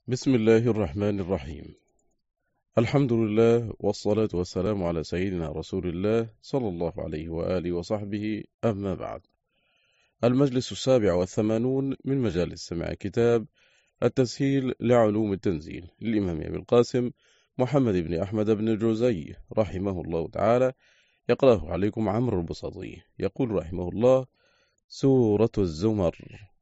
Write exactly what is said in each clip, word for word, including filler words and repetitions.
بسم الله الرحمن الرحيم. الحمد لله والصلاة والسلام على سيدنا رسول الله صلى الله عليه وآله وصحبه، أما بعد. المجلس السابع والثمانون من مجالس سماع كتاب التسهيل لعلوم التنزيل للإمام أبي القاسم محمد بن أحمد بن الجوزي رحمه الله تعالى، يقرأه عليكم عمرو البساطي. يقول رحمه الله: سورة الزمر.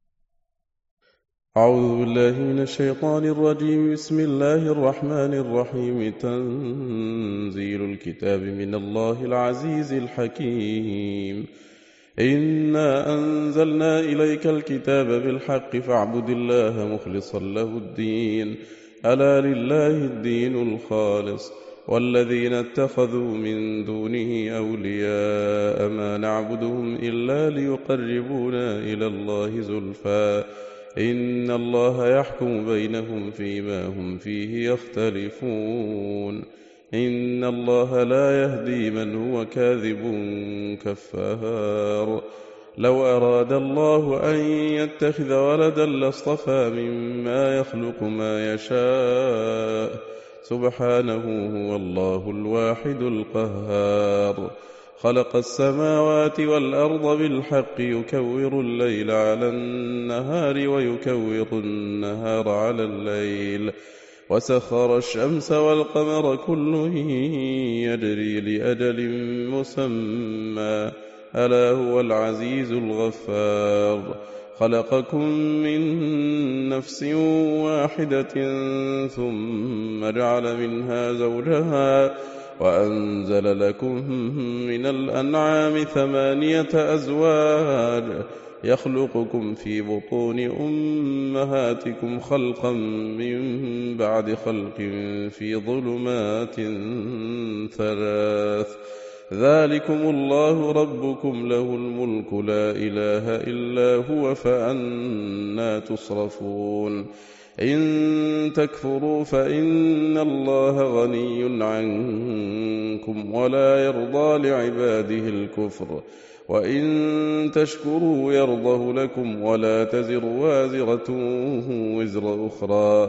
أعوذ بالله من الشيطان الرجيم. بسم الله الرحمن الرحيم. تنزيل الكتاب من الله العزيز الحكيم. إنا أنزلنا إليك الكتاب بالحق فاعبد الله مخلصا له الدين، ألا لله الدين الخالص، والذين اتخذوا من دونه أولياء ما نعبدهم إلا ليقربونا إلى الله زلفى إن الله يحكم بينهم فيما هم فيه يختلفون، إن الله لا يهدي من هو كاذب كفار. لو أراد الله أن يتخذ ولدا لاصطفى مما يخلق ما يشاء، سبحانه هو الله الواحد القهار. خلق السماوات والأرض بالحق يكور الليل على النهار ويكور النهار على الليل، وسخر الشمس والقمر كل يجري لأجل مسمى، ألا هو العزيز الغفار. خلقكم من نفس واحدة ثم جعل منها زوجها وأنزل لكم من الأنعام ثمانية أزواج يخلقكم في بطون أمهاتكم خلقا من بعد خلق في ظلمات ثلاث، ذلكم الله ربكم له الملك لا إله إلا هو فأنى تصرفون. إن تكفروا فإن الله غني عنكم ولا يرضى لعباده الكفر، وإن تشكروا يرضه لكم ولا تزر وازرة وزر أخرى،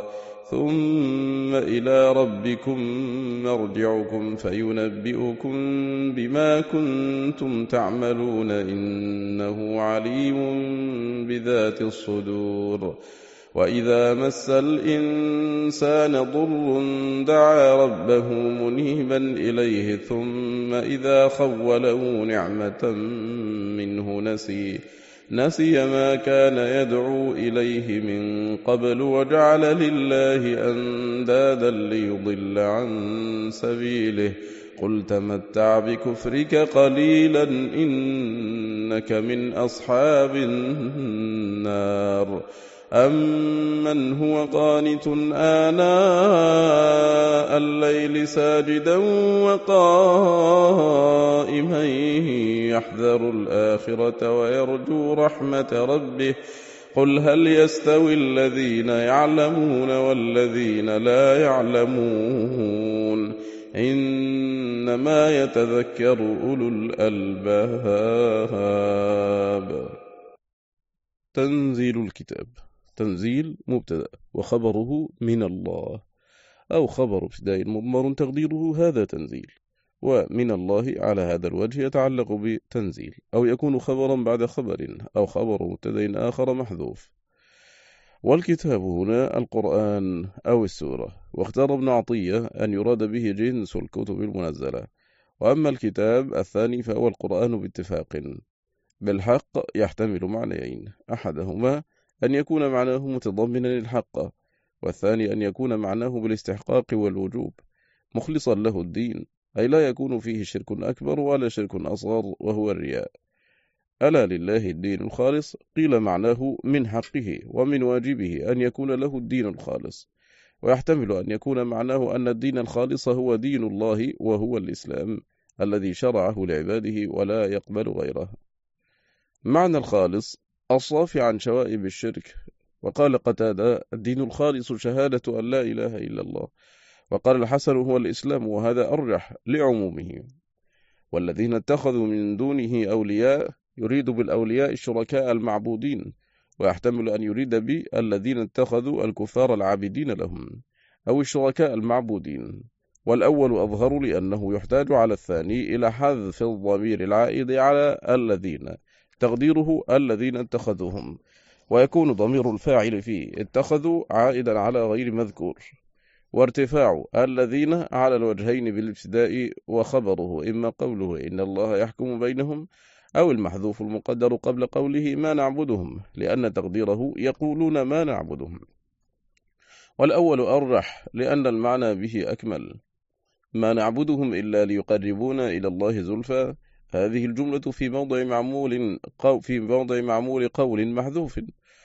ثم إلى ربكم مرجعكم فينبئكم بما كنتم تعملون، إنه عليم بذات الصدور. وإذا مس الإنسان ضر دعا ربه منيبا إليه، ثم إذا خوله نعمة منه نسي نسي ما كان يدعو إليه من قبل وجعل لله أندادا ليضل عن سبيله. قل تمتع بكفرك قليلا إنك من أصحاب النار. أمن هو قانت آناء الليل ساجدا وقائما يحذر الآخرة ويرجو رحمة ربه، قل هل يستوي الذين يعلمون والذين لا يعلمون، إنما يتذكر أولو الألباب. تنزيل الكتاب. تنزيل مبتدأ وخبره من الله، أو خبر ابتداء مضمر تقديره هذا تنزيل، ومن الله على هذا الوجه يتعلق بتنزيل، أو يكون خبرا بعد خبر، أو خبر مبتدأ آخر محذوف. والكتاب هنا القرآن أو السورة، واختار ابن عطية أن يراد به جنس الكتب المنزلة. وأما الكتاب الثاني فهو القرآن باتفاق. بالحق يحتمل معنيين، أحدهما أن يكون معناه متضمنا للحق، والثاني أن يكون معناه بالاستحقاق والوجوب مخلصا له الدين، أي لا يكون فيه شرك أكبر ولا شرك أصغر وهو الرياء. ألا لله الدين الخالص، قيل معناه من حقه ومن واجبه أن يكون له الدين الخالص، ويحتمل أن يكون معناه أن الدين الخالص هو دين الله وهو الإسلام الذي شرعه لعباده ولا يقبل غيره. معنى الخالص الصافي عن شوائب الشرك. وقال قتادة: الدين الخالص شهادة أن لا إله إلا الله. وقال الحسن: هو الإسلام، وهذا أرجح لعمومه. والذين اتخذوا من دونه أولياء يريد بالأولياء الشركاء المعبودين، ويحتمل أن يريد ب الذين اتخذوا الكفار العابدين لهم أو الشركاء المعبودين، والأول أظهر لأنه يحتاج على الثاني إلى حذف الضمير العائد على الذين تقديره الذين اتخذوهم، ويكون ضمير الفاعل فيه اتخذوا عائدا على غير مذكور، وارتفاع الذين على الوجهين بالابتداء وخبره إما قوله إن الله يحكم بينهم أو المحذوف المقدر قبل قوله ما نعبدهم، لأن تقديره يقولون ما نعبدهم. والأول أرجح لأن المعنى به أكمل، ما نعبدهم إلا ليقربونا إلى الله زلفى. هذه الجملة في موضع معمول قو في موضع معمول قول محذوف،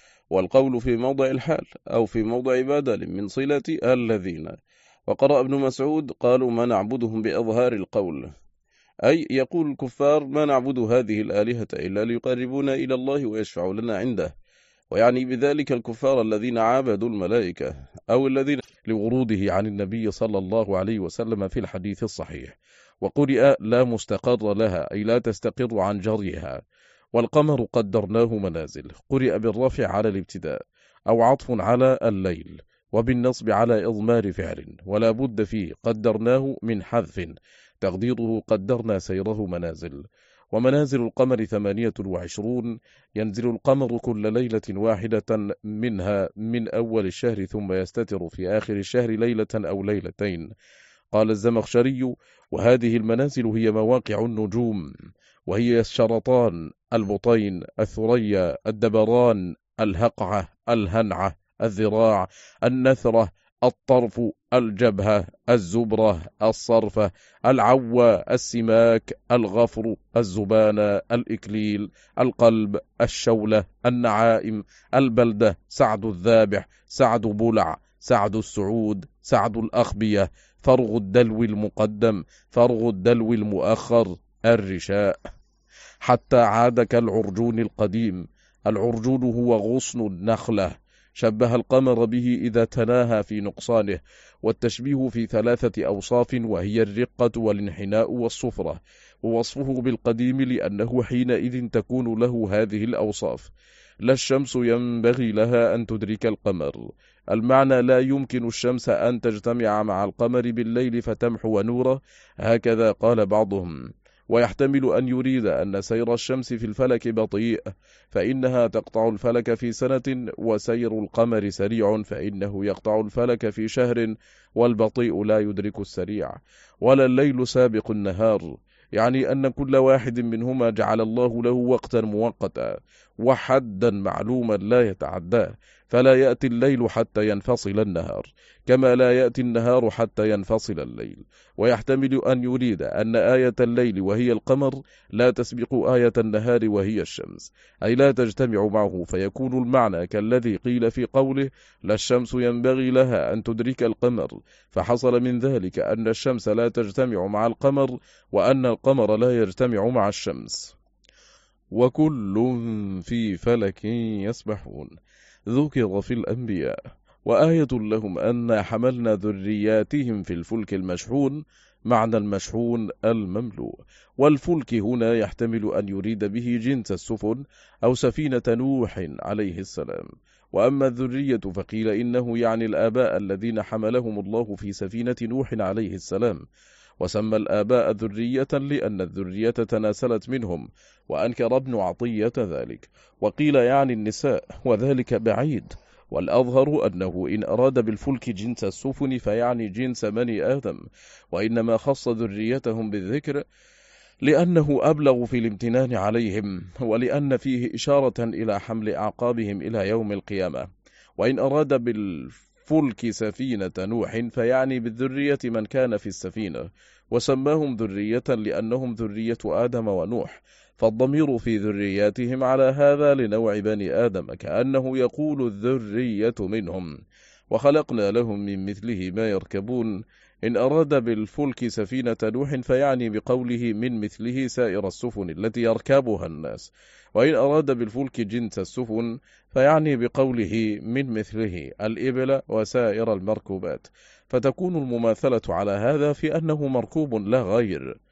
والقول في موضع الحال أو في موضع بدل من صلة الذين. وقرأ ابن مسعود قالوا ما نعبدهم بأظهار القول، أي يقول الكفار ما نعبد هذه الآلهة إلا ليقربونا إلى الله ويشفعوا لنا عنده، ويعني بذلك الكفار الذين عابدوا الملائكة أو الذين لوروده عن النبي صلى الله عليه وسلم في الحديث الصحيح. وقرئ لا مستقر لها أي لا تستقر عن جريها. والقمر قدرناه منازل، قرئ بالرفع على الابتداء أو عطف على الليل، وبالنصب على إضمار فعل، ولا بد فيه قدرناه من حذف تقديره قدرنا سيره منازل. ومنازل القمر ثمانية وعشرون، ينزل القمر كل ليلة واحدة منها من أول الشهر ثم يستتر في آخر الشهر ليلة أو ليلتين. قال الزمخشري وهذه المنازل هي مواقع النجوم، وهي الشرطان، البطين، الثريا، الدبران، الهقعة، الهنعة، الذراع، النثرة، الطرف، الجبهة، الزبرة، الصرفة، العوى، السماك، الغفر، الزبانة، الإكليل، القلب، الشولة، النعائم، البلدة، سعد الذابح، سعد بلع، سعد السعود، سعد الأخبية، فرغ الدلو المقدم، فرغ الدلو المؤخر، الرشاء، حتى عاد كالعرجون القديم. العرجون هو غصن النخلة، شبه القمر به إذا تناهى في نقصانه، والتشبيه في ثلاثة أوصاف وهي الرقة والانحناء والصفرة، ووصفه بالقديم لأنه حينئذ تكون له هذه الأوصاف. لا الشمس ينبغي لها أن تدرك القمر، المعنى لا يمكن الشمس أن تجتمع مع القمر بالليل فتمحو نوره، هكذا قال بعضهم. ويحتمل أن يريد أن سير الشمس في الفلك بطيء فإنها تقطع الفلك في سنة، وسير القمر سريع فإنه يقطع الفلك في شهر، والبطيء لا يدرك السريع. ولا الليل سابق النهار، يعني أن كل واحد منهما جعل الله له وقتا مؤقتا وحدا معلوما لا يتعداه، فلا يأتي الليل حتى ينفصل النهار، كما لا يأتي النهار حتى ينفصل الليل. ويحتمل أن يريد أن آية الليل وهي القمر لا تسبق آية النهار وهي الشمس، أي لا تجتمع معه، فيكون المعنى كالذي قيل في قوله لا الشمس ينبغي لها أن تدرك القمر، فحصل من ذلك أن الشمس لا تجتمع مع القمر، وأن القمر لا يجتمع مع الشمس. وكل في فلك يسبحون، ذكر في الأنبياء. وآية لهم أن حملنا ذرياتهم في الفلك المشحون، معنى المشحون المملوء. والفلك هنا يحتمل أن يريد به جنس السفن أو سفينة نوح عليه السلام. وأما الذرية فقيل إنه يعني الآباء الذين حملهم الله في سفينة نوح عليه السلام، وسمى الآباء ذرية لأن الذرية تناسلت منهم، وأنكر ابن عطية ذلك. وقيل يعني النساء، وذلك بعيد، والأظهر أنه إن أراد بالفلك جنس السفن فيعني جنس بني آدم، وإنما خص ذريتهم بالذكر لأنه أبلغ في الامتنان عليهم، ولأن فيه إشارة إلى حمل أعقابهم إلى يوم القيامة. وإن أراد بالفلك سفينة نوح فيعني بالذرية من كان في السفينة، وسماهم ذرية لأنهم ذرية آدم ونوح، فالضمير في ذرياتهم على هذا لنوع بني آدم، كأنه يقول الذرية منهم. وخلقنا لهم من مثله ما يركبون. إن أراد بالفلك سفينة نوح فيعني بقوله من مثله سائر السفن التي يركبها الناس، وإن أراد بالفلك جنس السفن فيعني بقوله من مثله الإبل وسائر المركوبات، فتكون المماثلة على هذا في أنه مركوب لا غير.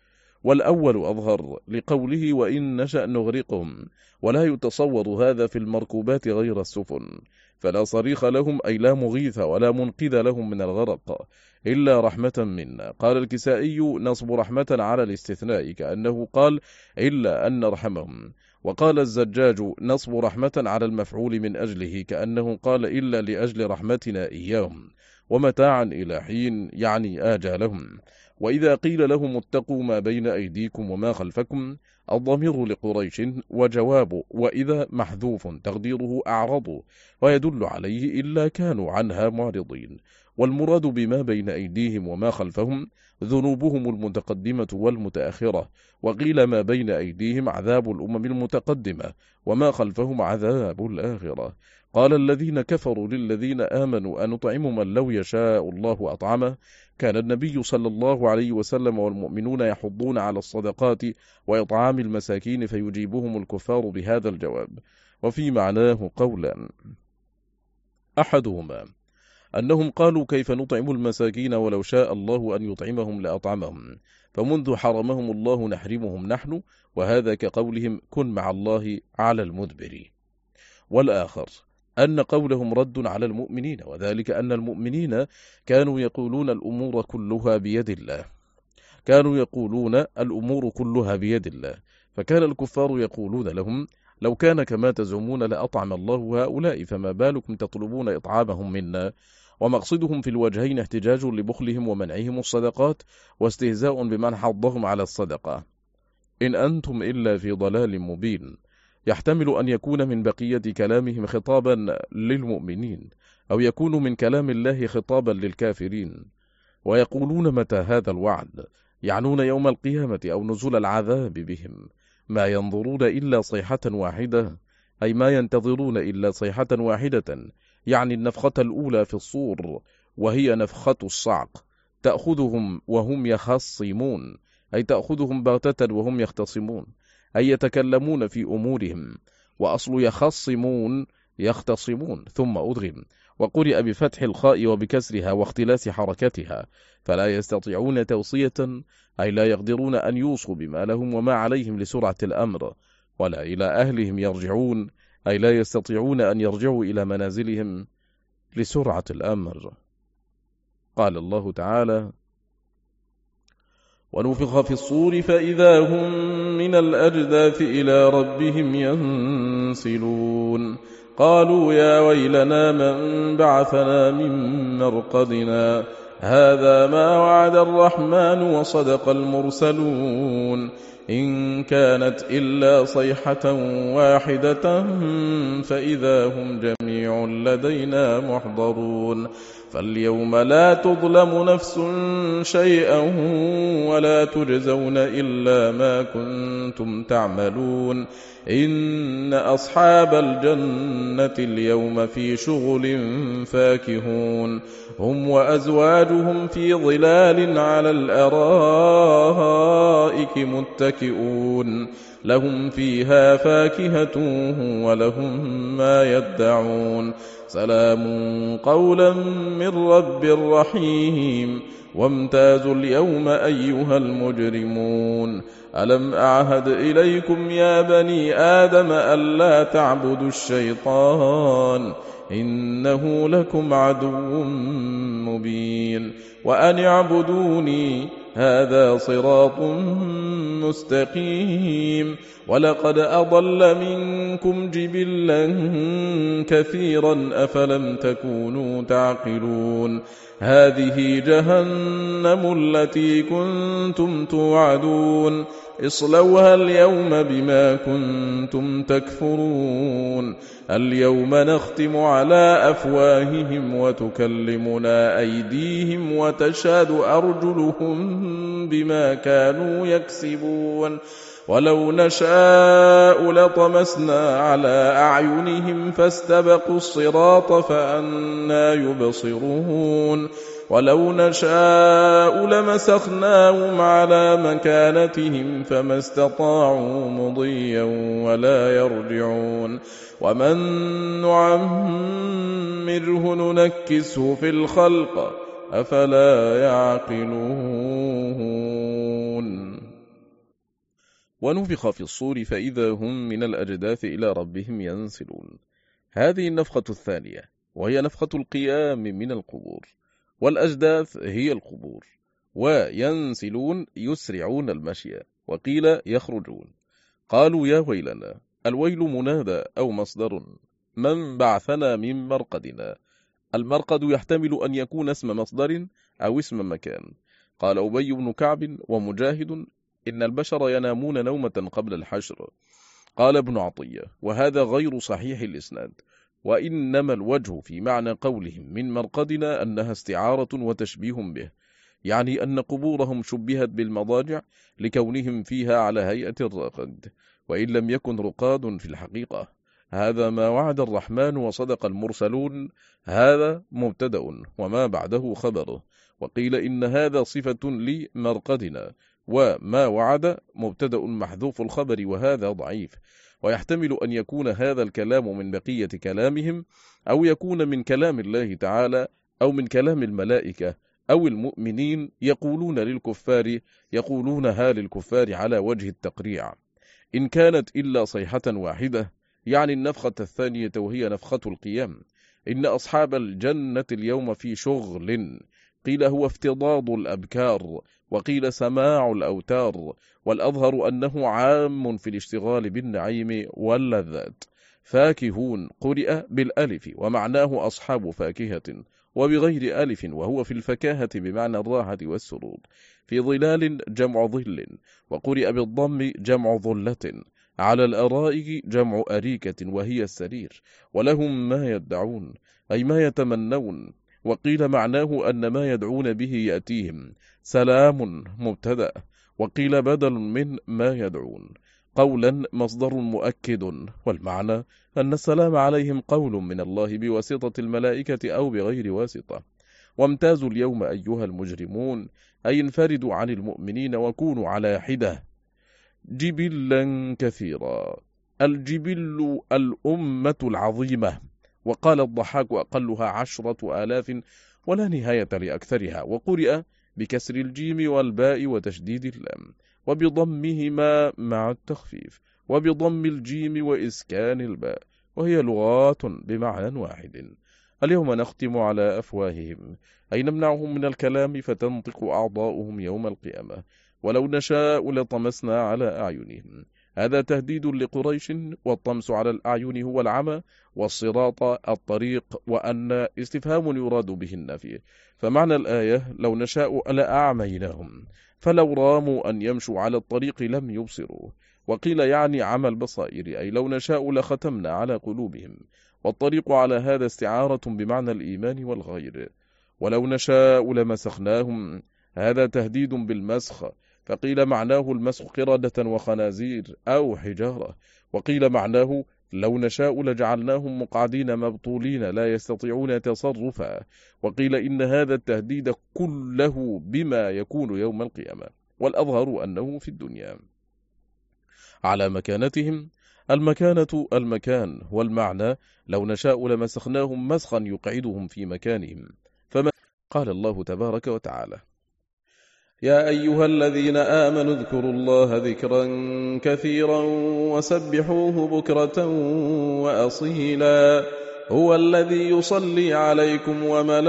والأول أظهر لقوله وإن نشأ نغرقهم، ولا يتصور هذا في المركوبات غير السفن، فلا صريخ لهم أي لا مغيث ولا منقذ لهم من الغرق إلا رحمة منا. قال الكسائي نصب رحمة على الاستثناء كأنه قال إلا أن نرحمهم. وقال الزجاج نصب رحمة على المفعول من أجله كأنه قال إلا لأجل رحمتنا إياهم، ومتاعا إلى حين يعني آجالهم. وإذا قيل لهم اتقوا ما بين أيديكم وما خلفكم الضمير لقريش، وجواب وإذا محذوف تقديره أعرضوا، ويدل عليه إلا كانوا عنها معرضين. والمراد بما بين أيديهم وما خلفهم ذنوبهم المتقدمة والمتأخرة، وقيل ما بين أيديهم عذاب الأمم المتقدمة وما خلفهم عذاب الآخرة. قال الذين كفروا للذين آمنوا أنطعم من لو يشاء الله أطعمه. كان النبي صلى الله عليه وسلم والمؤمنون يحضون على الصدقات وإطعام المساكين، فيجيبهم الكفار بهذا الجواب. وفي معناه قولان: أحدهما أنهم قالوا كيف نطعم المساكين ولو شاء الله أن يطعمهم لأطعمهم، فمنذ حرمهم الله نحرمهم نحن، وهذا كقولهم كن مع الله على المدبر. والآخر أن قولهم رد على المؤمنين، وذلك أن المؤمنين كانوا يقولون الأمور كلها بيد الله كانوا يقولون الأمور كلها بيد الله فكان الكفار يقولون لهم لو كان كما تزعمون لأطعم الله هؤلاء، فما بالكم تطلبون إطعامهم منا. ومقصدهم في الوجهين احتجاج لبخلهم ومنعهم الصدقات، واستهزاء بمن حضهم على الصدقة. إن أنتم إلا في ضلال مبين، يحتمل أن يكون من بقية كلامهم خطابا للمؤمنين، أو يكون من كلام الله خطابا للكافرين. ويقولون متى هذا الوعد، يعنون يوم القيامة أو نزول العذاب بهم. ما ينظرون إلا صيحة واحدة، أي ما ينتظرون إلا صيحة واحدة، يعني النفخة الأولى في الصور، وهي نفخة الصعق، تأخذهم وهم يخصمون، أي تأخذهم بغتة وهم يختصمون، أي يتكلمون في أمورهم. وأصل يخصمون يختصمون ثم أدغم، وقرئ بفتح الخاء وبكسرها واختلاس حركتها، فلا يستطيعون توصية، أي لا يقدرون أن يوصوا بما لهم وما عليهم لسرعة الأمر، ولا إلى أهلهم يرجعون، أي لا يستطيعون أن يرجعوا إلى منازلهم لسرعة الأمر. قال الله تعالى: ونفخ في الصور فإذا هم من الأجداث إلى ربهم ينسلون. قالوا يا ويلنا من بعثنا من مرقدنا، هذا ما وعد الرحمن وصدق المرسلون. إن كانت إلا صيحة واحدة فإذا هم جميع لدينا محضرون. فاليوم لا تظلم نفس شيئا ولا تجزون إلا ما كنتم تعملون. إن أصحاب الجنة اليوم في شغل فاكهون، هم وأزواجهم في ظلال على الأرائك متكئون، لهم فيها فاكهة ولهم ما يدعون. سلام قولا من رب رحيم. وامتازوا اليوم أيها المجرمون. ألم أعهد إليكم يا بني آدم ألا تعبدوا الشيطان، إنه لكم عدو مبين. وأن اعبدوني هذا صراط مستقيم. ولقد أضل منكم جبلا كثيرا أفلم تكونوا تعقلون. هذه جهنم التي كنتم توعدون، اصلوها اليوم بما كنتم تكفرون. اليوم نختم على أفواههم وتكلمنا أيديهم وتشهد أرجلهم بما كانوا يكسبون. ولو نشاء لطمسنا على أعينهم فاستبقوا الصراط فأنى يبصرون. ولو نشاء لمسخناهم على مكانتهم فما استطاعوا مضيا ولا يرجعون. ومن نعمره ننكسه في الخلق أفلا يعقلون. ونفخ في الصور فإذا هم من الأجداث إلى ربهم ينسلون. هذه النفخة الثانية، وهي نفخة القيام من القبور، والأجداث هي القبور. وينسلون يسرعون المشي، وقيل يخرجون. قالوا يا ويلنا. الويل منادى أو مصدر، من بعثنا من مرقدنا. المرقد يحتمل أن يكون اسم مصدر أو اسم مكان. قال أبي بن كعب ومجاهد إن البشر ينامون نومة قبل الحشر. قال ابن عطية وهذا غير صحيح الإسناد، وإنما الوجه في معنى قولهم من مرقدنا أنها استعارة وتشبيه به، يعني أن قبورهم شبهت بالمضاجع لكونهم فيها على هيئة الرقد، وإن لم يكن رقاد في الحقيقة. هذا ما وعد الرحمن وصدق المرسلون. هذا مبتدأ وما بعده خبره. وقيل إن هذا صفة لمرقدنا، وما وعد مبتدأ محذوف الخبر، وهذا ضعيف. ويحتمل أن يكون هذا الكلام من بقية كلامهم، أو يكون من كلام الله تعالى، أو من كلام الملائكة أو المؤمنين يقولون للكفار يقولونها للكفار على وجه التقريع. إن كانت إلا صيحة واحدة، يعني النفخة الثانية وهي نفخة القيام. إن أصحاب الجنة اليوم في شغل، قيل هو افتضاض الأبكار، وقيل سماع الأوتار، والأظهر أنه عام في الاشتغال بالنعيم واللذات. فاكهون قرئ بالألف ومعناه أصحاب فاكهة، وبغير ألف وهو في الفكاهة بمعنى الراحة والسرور. في ظلال جمع ظل، وقرئ بالضم جمع ظلة. على الأرائك جمع أريكة وهي السرير. ولهم ما يدعون أي ما يتمنون. وقيل معناه أن ما يدعون به يأتيهم. سلام مبتدأ، وقيل بدل من ما يدعون. قولا مصدر مؤكد، والمعنى أن السلام عليهم قول من الله بواسطة الملائكة أو بغير واسطة. وامتازوا اليوم أيها المجرمون، أي انفردوا عن المؤمنين وكونوا على حدة. جبلا كثيرا. الجبل الأمة العظيمة. وقال الضحاك أقلها عشرة آلاف ولا نهاية لأكثرها. وقرئ بكسر الجيم والباء وتشديد اللام، وبضمهما مع التخفيف، وبضم الجيم وإسكان الباء، وهي لغات بمعنى واحد. اليوم نختم على أفواههم، أي نمنعهم من الكلام فتنطق أعضاؤهم يوم القيامة. ولو نشاء لطمسنا على أعينهم. هذا تهديد لقريش، والطمس على الأعين هو العمى، والصراط الطريق، وأن استفهام يراد به النفي. فمعنى الآية لو نشاء لأعميناهم، فلو راموا أن يمشوا على الطريق لم يبصروا. وقيل يعني عمى البصائر، أي لو نشاء لختمنا على قلوبهم. والطريق على هذا استعارة بمعنى الإيمان والغير. ولو نشاء لمسخناهم، هذا تهديد بالمسخ، فقيل معناه المسخ قردة وخنازير أو حجارة. وقيل معناه لو نشاء لجعلناهم مقعدين مبطولين لا يستطيعون تصرفا. وقيل إن هذا التهديد كله بما يكون يوم القيامة، والأظهر أنه في الدنيا. على مكانتهم، المكانة المكان، والمعنى لو نشاء لمسخناهم مسخا يقعدهم في مكانهم. فما قال الله تبارك وتعالى: يا أيها الذين آمنوا اذكروا الله ذكرا كثيرا وسبحوه بكرة وأصيلا. هو الذي يصلي عليكم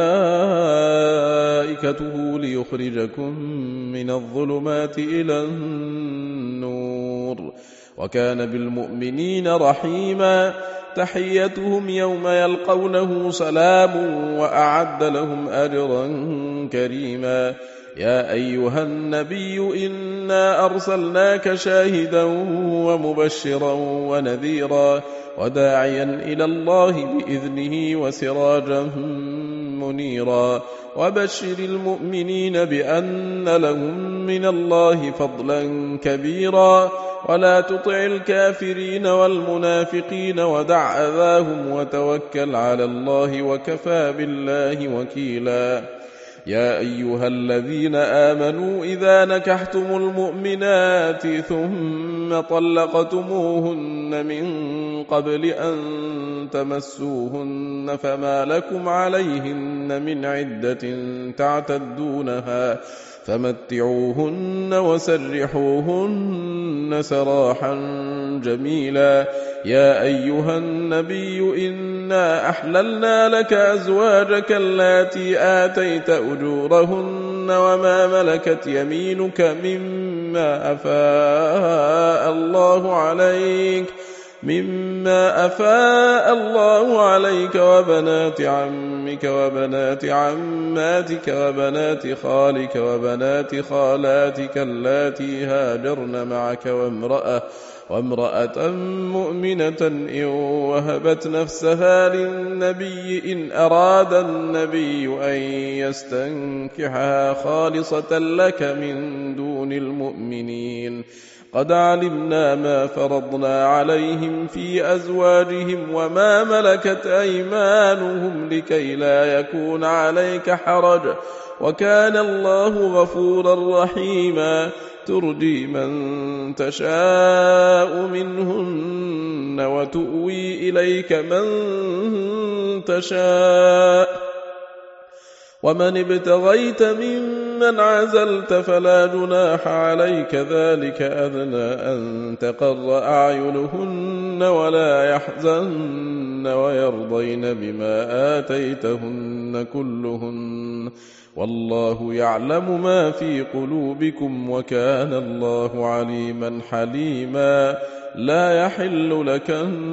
وملائكته ليخرجكم من الظلمات إلى النور، وكان بالمؤمنين رحيما. تحيتهم يوم يلقونه سلام، وأعد لهم أجرا كريما. يا أيها النبي إنا أرسلناك شاهدا ومبشرا ونذيرا وداعيا إلى الله بإذنه وسراجا منيرا. وبشر المؤمنين بأن لهم من الله فضلا كبيرا. ولا تطع الكافرين والمنافقين ودع أذاهم وتوكل على الله وكفى بالله وكيلا. يا أيها الذين آمنوا إذا نكحتم المؤمنات ثم طلقتموهن من قبل أن تمسوهن فما لكم عليهن من عدة تعتدونها فمتعوهن وسرحوهن سراحا جميلا. يا أيها النبي إنا أحللنا لك أزواجك اللاتي آتيت أجورهن وما ملكت يمينك مما أفاء الله عليك مما أفاء الله عليك وبنات عمك وبنات عماتك وبنات خالك وبنات خالاتك اللاتي هاجرن معك وامرأة وامرأة مؤمنة إن وهبت نفسها للنبي إن أراد النبي أن يستنكحها خالصة لك من دون المؤمنين. قد علمنا ما فرضنا عليهم في أزواجهم وما ملكت أيمانهم لكي لا يكون عليك حرج وكان الله غفورا رحيما. ترجي من تشاء منهن وتؤوي إليك من تشاء ومن ابتغيت ممن عزلت فلا جناح عليك ذلك أدنى أن تقر أعينهن ولا يحزن ويرضين بما آتيتهن كلهن والله يعلم ما في قلوبكم وكان الله عليما حليما. لا يحل لك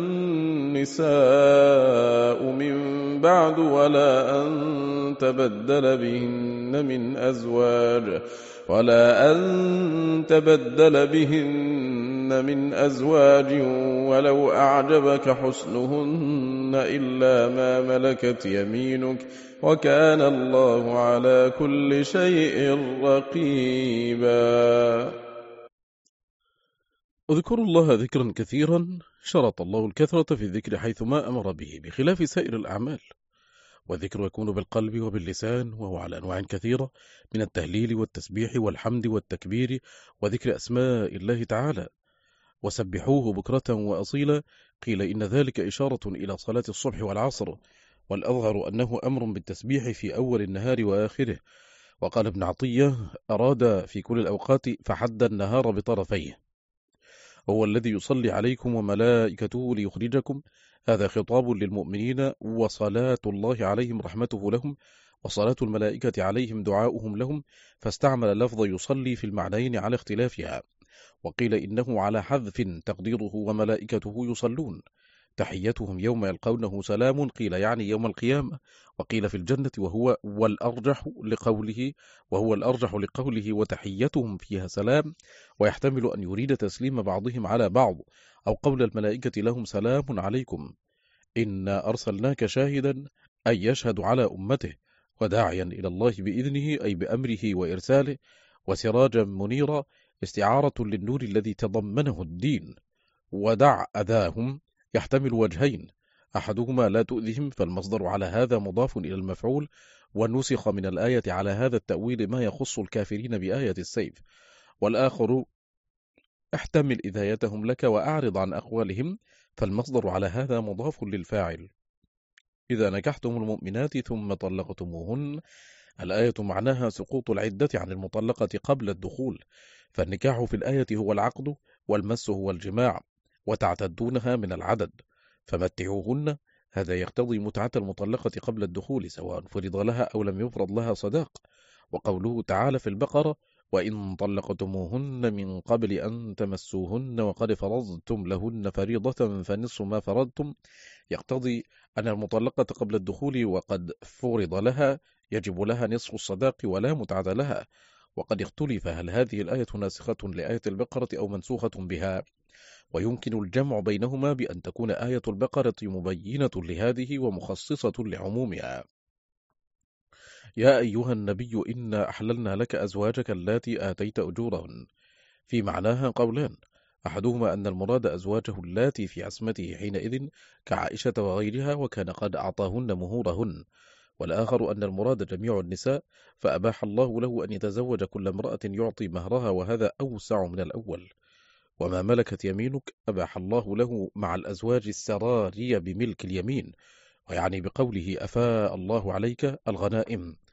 النساء من بعد ولا أن تبدل بهن من أزواج ولا أن تبدل بهن من أزواج ولو أعجبك حسنهن إلا ما ملكت يمينك وكان الله على كل شيء رقيبا. اذكروا الله ذكرا كثيرا. شرط الله الكثرة في الذكر حيثما أمر به بخلاف سائر الأعمال، والذكر يكون بالقلب وباللسان وهو على أنواع كثيرة من التهليل والتسبيح والحمد والتكبير وذكر أسماء الله تعالى. وسبحوه بكرة وأصيلا. قيل إن ذلك إشارة إلى صلاة الصبح والعصر، والأظهر أنه أمر بالتسبيح في أول النهار وآخره. وقال ابن عطية أراد في كل الأوقات فحد النهار بطرفيه. هو الذي يصلي عليكم وملائكته ليخرجكم. هذا خطاب للمؤمنين، وصلاة الله عليهم رحمته لهم، وصلاة الملائكة عليهم دعاؤهم لهم، فاستعمل لفظ يصلي في المعنيين على اختلافها. وقيل إنه على حذف تقديره وملائكته يصلون. تحيتهم يوم يلقونه سلام، قيل يعني يوم القيامة. وقيل في الجنة وهو والأرجح لقوله وهو الأرجح لقوله وتحيتهم فيها سلام، ويحتمل أن يريد تسليم بعضهم على بعض، أو قول الملائكة لهم سلام عليكم إنا أرسلناك شاهدا أي يشهد على أمته، وداعيا إلى الله بإذنه أي بأمره وإرساله، وسراجا منيرا استعارة للنور الذي تضمنه الدين. ودع أذاهم يحتمل وجهين، أحدهما لا تؤذهم، فالمصدر على هذا مضاف إلى المفعول، ونسخ من الآية على هذا التأويل ما يخص الكافرين بآية السيف. والآخر احتمل إذايتهم لك وأعرض عن أقوالهم، فالمصدر على هذا مضاف للفاعل. إذا نكحتم المؤمنات ثم طلقتموهن. الآية معناها سقوط العدة عن المطلقة قبل الدخول، فالنكاح في الآية هو العقد، والمس هو الجماع، وتعتدونها من العدد. فمتعوهن هذا يقتضي متعة المطلقة قبل الدخول، سواء فرض لها أو لم يفرض لها صداق. وقوله تعالى في البقرة وإن طلقتموهن من قبل أن تمسوهن وقد فرضتم لهن فريضة فنصف ما فرضتم، يقتضي أن المطلقة قبل الدخول وقد فرض لها يجب لها نصف الصداق ولا متعة لها. وقد اختلف هل هذه الآية ناسخة لآية البقرة أو منسوخة بها، ويمكن الجمع بينهما بأن تكون آية البقرة مبينة لهذه ومخصصة لعمومها. يا أيها النبي إنا أحللنا لك أزواجك اللاتي آتيت أجورهن. في معناها قولان، أحدهما أن المراد أزواجه اللاتي في عصمته حينئذ كعائشة وغيرها وكان قد أعطاهن مهورهن، والآخر أن المراد جميع النساء، فأباح الله له أن يتزوج كل امرأة يعطي مهرها، وهذا أوسع من الأول. وما ملكت يمينك أباح الله له مع الأزواج السراري بملك اليمين، ويعني بقوله أفاء الله عليك الغنائم،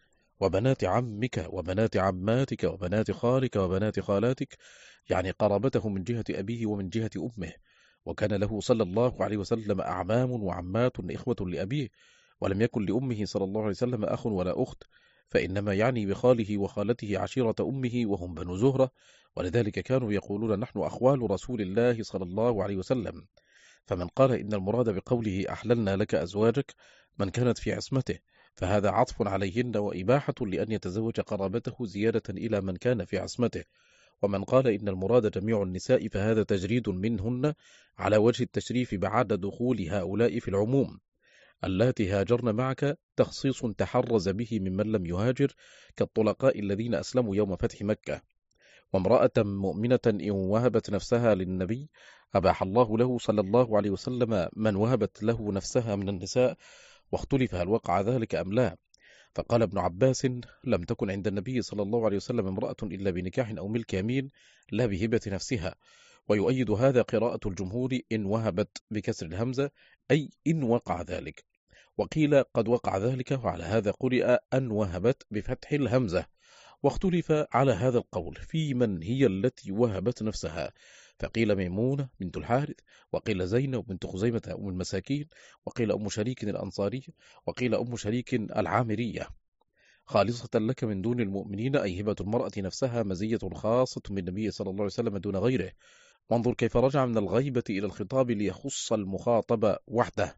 وبنات عمك وبنات عماتك وبنات خالك وبنات خالاتك، يعني قرابته من جهة أبيه ومن جهة أمه. وكان له صلى الله عليه وسلم أعمام وعمات إخوة لأبيه، ولم يكن لأمه صلى الله عليه وسلم أخ ولا أخت، فإنما يعني بخاله وخالته عشيرة أمه وهم بنو زهرة، ولذلك كانوا يقولون نحن أخوال رسول الله صلى الله عليه وسلم. فمن قال إن المراد بقوله أحللنا لك أزواجك من كانت في عصمته، فهذا عطف عليهن وإباحة لأن يتزوج قرابته زيادة إلى من كان في عصمته. ومن قال إن المراد جميع النساء فهذا تجريد منهن على وجه التشريف بعد دخول هؤلاء في العموم. اللاتي هاجرن معك تخصيص تحرز به ممن لم يهاجر، كالطلقاء الذين أسلموا يوم فتح مكة. وامرأة مؤمنة إن وهبت نفسها للنبي أباح الله له صلى الله عليه وسلم من وهبت له نفسها من النساء، واختلف هل وقع ذلك أم لا. فقال ابن عباس: لم تكن عند النبي صلى الله عليه وسلم امرأة إلا بنكاح أو ملك يمين لا بهبة نفسها. ويؤيد هذا قراءة الجمهور إن وهبت بكسر الهمزة، أي إن وقع ذلك. وقيل قد وقع ذلك، وعلى هذا قرئ أن وهبت بفتح الهمزة. واختلف على هذا القول في من هي التي وهبت نفسها، فقيل ميمونة بنت الحارث، وقيل زينب بنت خزيمة أم المساكين، وقيل أم شريك الأنصاري، وقيل أم شريك العامرية. خالصة لك من دون المؤمنين، أي هبة المرأة نفسها مزية خاصة من النبي صلى الله عليه وسلم دون غيره. وانظر كيف رجع من الغيبة إلى الخطاب ليخص المخاطب وحده.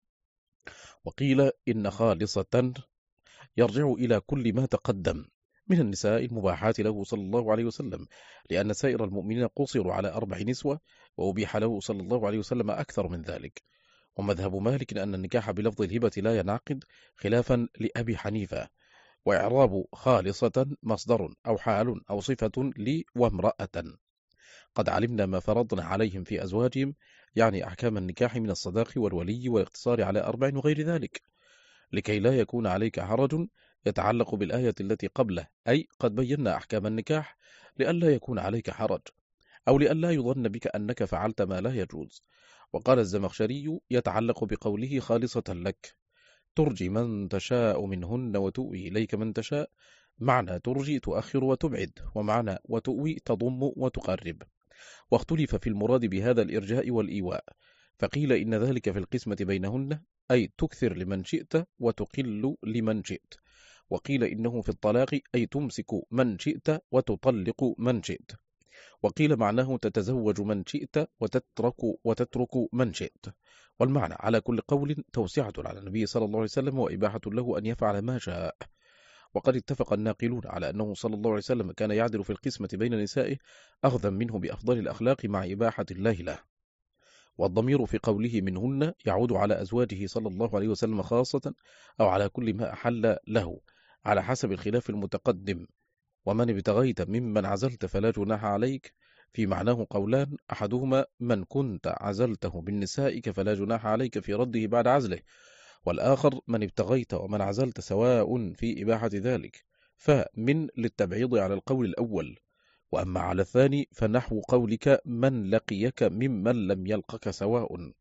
وقيل إن خالصة يرجع إلى كل ما تقدم من النساء المباحات له صلى الله عليه وسلم، لأن سائر المؤمنين قصروا على أربع نسوة، وأبيح له صلى الله عليه وسلم أكثر من ذلك. ومذهب مالك أن النكاح بلفظ الهبة لا ينعقد، خلافا لأبي حنيفة. وإعراب خالصة مصدر أو حال أو صفة لي وامرأة. قد علمنا ما فرضنا عليهم في أزواجهم، يعني أحكام النكاح من الصداق والولي والاقتصار على أربع وغير ذلك، لكي لا يكون عليك حرج يتعلق بالآية التي قبله، أي قد بينا أحكام النكاح لئلا يكون عليك حرج، أو لئلا يظن بك أنك فعلت ما لا يجوز. وقال الزمخشري يتعلق بقوله خالصة لك: ترجي من تشاء منهن وتؤوي إليك من تشاء، معنى ترجي تؤخر وتبعد، ومعنى وتؤوي تضم وتقرب. واختلف في المراد بهذا الإرجاء والإيواء، فقيل إن ذلك في القسمة بينهن، أي تكثر لمن شئت وتقل لمن شئت. وقيل إنه في الطلاق، أي تمسك من شئت وتطلق من شئت. وقيل معناه تتزوج من شئت وتترك وتترك من شئت. والمعنى على كل قول توسعة على النبي صلى الله عليه وسلم وإباحة له أن يفعل ما شاء. وقد اتفق الناقلون على أنه صلى الله عليه وسلم كان يعدل في القسمة بين نسائه، أخذا منه بأفضل الأخلاق مع إباحة الله له. والضمير في قوله منهن يعود على أزواجه صلى الله عليه وسلم خاصة، أو على كل ما أحل له، على حسب الخلاف المتقدم. ومن ابتغيت ممن عزلت فلا جناح عليك، في معناه قولان: أحدهما من كنت عزلته من نسائك فلا جناح عليك في رده بعد عزله، والآخر من ابتغيت ومن عزلت سواء في إباحة ذلك، فمن للتبعيض على القول الأول. وأما على الثاني فنحو قولك من لقيك ممن لم يلقك سواء.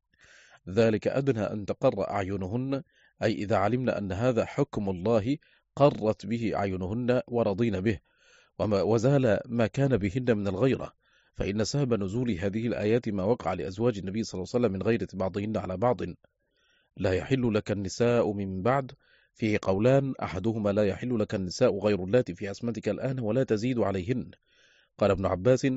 ذلك أدنى أن تقر أعينهن، أي إذا علمنا أن هذا حكم الله قرت به أعينهن ورضين به، وما وزال ما كان بهن من الغيرة. فإن سبب نزول هذه الآيات ما وقع لأزواج النبي صلى الله عليه وسلم من غيرة بعضهن على بعض. لا يحل لك النساء من بعد، فيه قولان: أحدهما لا يحل لك النساء غير اللاتي في عصمتك الآن ولا تزيد عليهن. قال ابن عباس: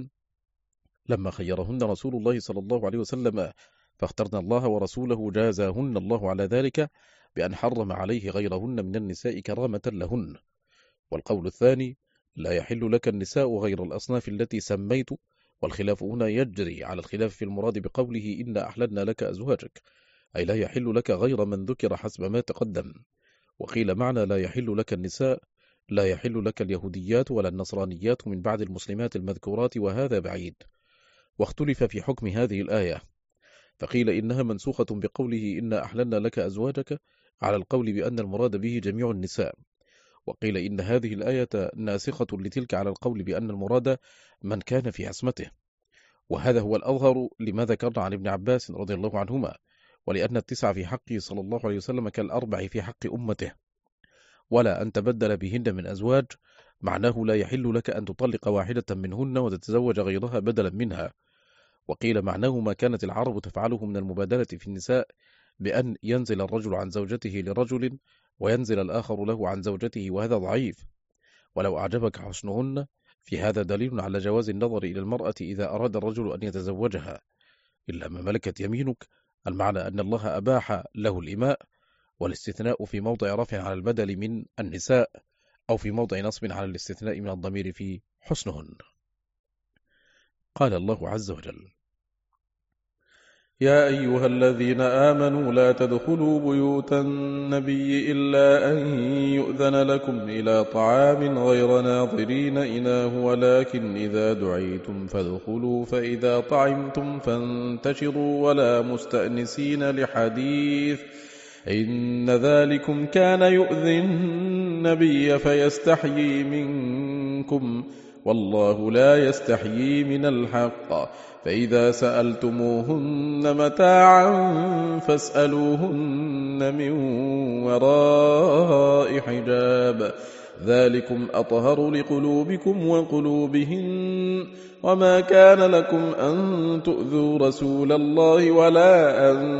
لما خيرهن رسول الله صلى الله عليه وسلم فاخترن الله ورسوله جازاهن الله على ذلك بأن حرم عليه غيرهن من النساء كرامة لهن. والقول الثاني: لا يحل لك النساء غير الأصناف التي سميت، والخلاف هنا يجري على الخلاف في المراد بقوله إن أحللنا لك أزواجك، أي لا يحل لك غير من ذكر حسب ما تقدم. وقيل معنى لا يحل لك النساء لا يحل لك اليهوديات ولا النصرانيات من بعد المسلمات المذكورات، وهذا بعيد. واختلف في حكم هذه الآية، فقيل إنها منسوخة بقوله إن أحللنا لك أزواجك، على القول بأن المراد به جميع النساء. وقيل إن هذه الآية ناسخة لتلك على القول بأن المراد من كان في عصمته. وهذا هو الأظهر لما ذكرنا عن ابن عباس رضي الله عنهما، ولأن التسعة في حقه صلى الله عليه وسلم كالأربع في حق أمته. ولا أن تبدل بهن من أزواج، معناه لا يحل لك أن تطلق واحدة منهن وتتزوج غيرها بدلا منها. وقيل معناه ما كانت العرب تفعله من المبادلة في النساء، بأن ينزل الرجل عن زوجته لرجل وينزل الآخر له عن زوجته، وهذا ضعيف. ولو أعجبك حسنهن، في هذا دليل على جواز النظر إلى المرأة إذا أراد الرجل أن يتزوجها، إلا ما ملكت يمينك، المعنى أن الله أباح له الإماء، والاستثناء في موضع رفع على البدل من النساء، أو في موضع نصب على الاستثناء من الضمير في حسنهن. قال الله عز وجل: يا أيها الذين آمنوا لا تدخلوا بيوت النبي إلا أن يؤذن لكم إلى طعام غير ناظرين إناه، ولكن إذا دعيتم فادخلوا، فإذا طعمتم فانتشروا ولا مستأنسين لحديث، إن ذلكم كان يؤذي النبي فيستحيي منكم، والله لا يستحيي من الحق، فإذا سألتموهن متاعا فاسألوهن من وراء حجاب، ذلكم أطهر لقلوبكم وقلوبهن، وما كان لكم أن تؤذوا رسول الله ولا أن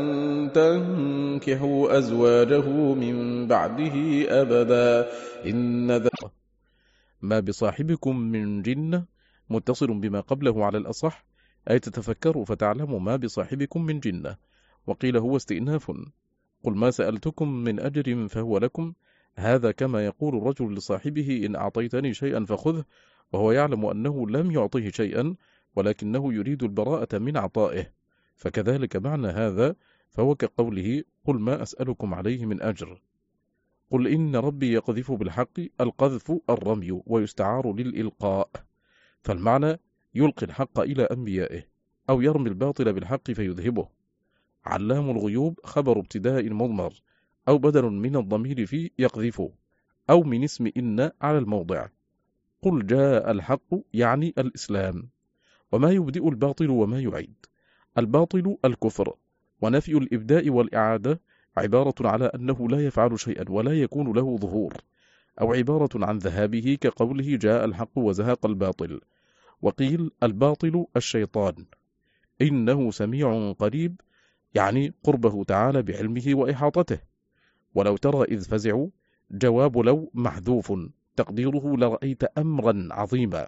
تنكحوا أزواجه من بعده أبدا، إن ذا ما بصاحبكم من جنة متصل بما قبله على الأصح، أي تتفكروا فتعلموا ما بصاحبكم من جنة. وقيل هو استئناف، قل ما سألتكم من أجر فهو لكم، هذا كما يقول الرجل لصاحبه إن أعطيتني شيئا فخذه، وهو يعلم أنه لم يعطيه شيئا ولكنه يريد البراءة من عطائه، فكذلك معنى هذا، فهو كقوله قل ما أسألكم عليه من أجر. قل إن ربي يقذف بالحق، القذف الرمي ويستعار للإلقاء، فالمعنى يلقي الحق إلى أنبيائه، أو يرمي الباطل بالحق فيذهبه. علام الغيوب خبر ابتداء مضمر، أو بدل من الضمير في يقذف، أو من اسم إن على الموضع. قل جاء الحق يعني الإسلام، وما يبدئ الباطل وما يعيد. الباطل الكفر، ونفي الإبداء والإعادة عبارة على أنه لا يفعل شيئا ولا يكون له ظهور، أو عبارة عن ذهابه كقوله جاء الحق وزهق الباطل. وقيل الباطل الشيطان، إنه سميع قريب، يعني قربه تعالى بعلمه وإحاطته. ولو ترى إذ فزعوا، جواب لو محذوف، تقديره لرأيت أمرا عظيما.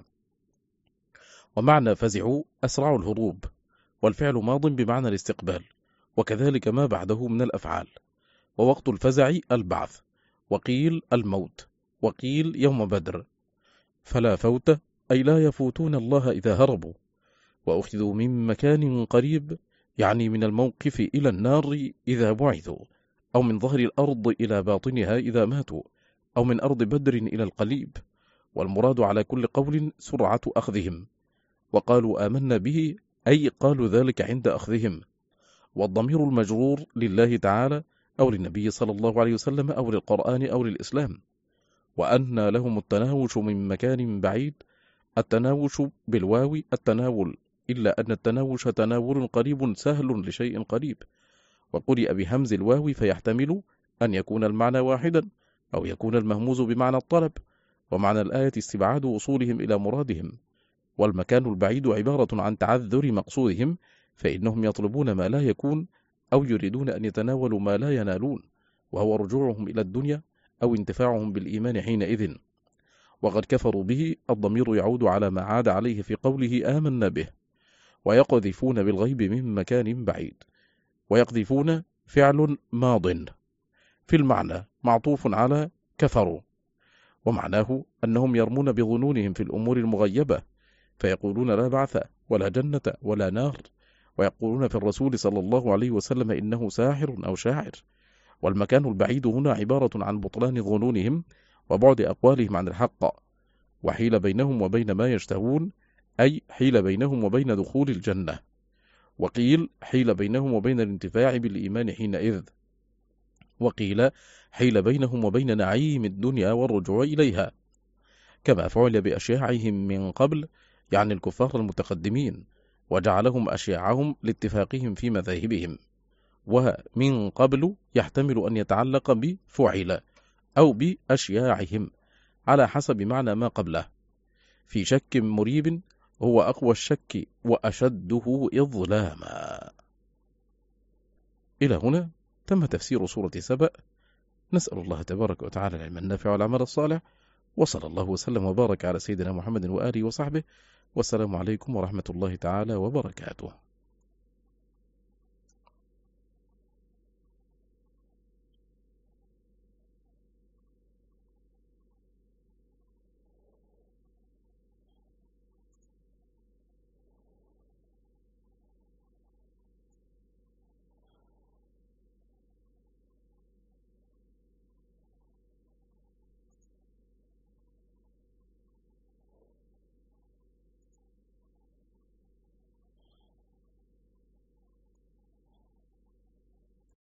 ومعنى فزعوا أسرع الهروب، والفعل ماض بمعنى الاستقبال، وكذلك ما بعده من الأفعال. ووقت الفزع البعث، وقيل الموت، وقيل يوم بدر. فلا فوت أي لا يفوتون الله إذا هربوا. وأخذوا من مكان قريب، يعني من الموقف إلى النار إذا بعثوا، أو من ظهر الأرض إلى باطنها إذا ماتوا، أو من أرض بدر إلى القليب. والمراد على كل قول سرعة أخذهم. وقالوا آمنا به، أي قالوا ذلك عند أخذهم. والضمير المجرور لله تعالى أو للنبي صلى الله عليه وسلم أو للقرآن أو للإسلام. وأن لهم التناوش من مكان بعيد، التناوش بالواو التناول، إلا أن التناوش تناول قريب سهل لشيء قريب، وقرئ بهمز الواو فيحتمل أن يكون المعنى واحدا، أو يكون المهموز بمعنى الطلب. ومعنى الآية استبعاد وصولهم إلى مرادهم. والمكان البعيد عبارة عن تعذر مقصودهم، فإنهم يطلبون ما لا يكون، أو يريدون أن يتناولوا ما لا ينالون، وهو رجوعهم إلى الدنيا أو انتفاعهم بالإيمان حينئذ. وقد كفروا به، الضمير يعود على ما عاد عليه في قوله آمنا به. ويقذفون بالغيب من مكان بعيد. ويقذفون فعل ماض في المعنى معطوف على كفروا، ومعناه أنهم يرمون بظنونهم في الأمور المغيبة، فيقولون لا بعث ولا جنة ولا نار، ويقولون في الرسول صلى الله عليه وسلم إنه ساحر أو شاعر. والمكان البعيد هنا عبارة عن بطلان ظنونهم وبعد أقوالهم عن الحق. وحيل بينهم وبين ما يشتهون، أي حيل بينهم وبين دخول الجنة. وقيل حيل بينهم وبين الانتفاع بالإيمان حينئذ. وقيل حيل بينهم وبين نعيم الدنيا والرجوع إليها، كما فعل بأشياعهم من قبل، يعني الكفار المتقدمين، وجعلهم أشياعهم لاتفاقهم في مذاهبهم. ومن قبل يحتمل أن يتعلق بفعل، أو بأشياعهم على حسب معنى ما قبله. في شك مريب هو أقوى الشك وأشده إظلاما. إلى هنا تم تفسير سورة سبأ. نسأل الله تبارك وتعالى العلم النافع والعمل الصالح، وصلى الله وسلم وبارك على سيدنا محمد وآله وصحبه، والسلام عليكم ورحمة الله تعالى وبركاته.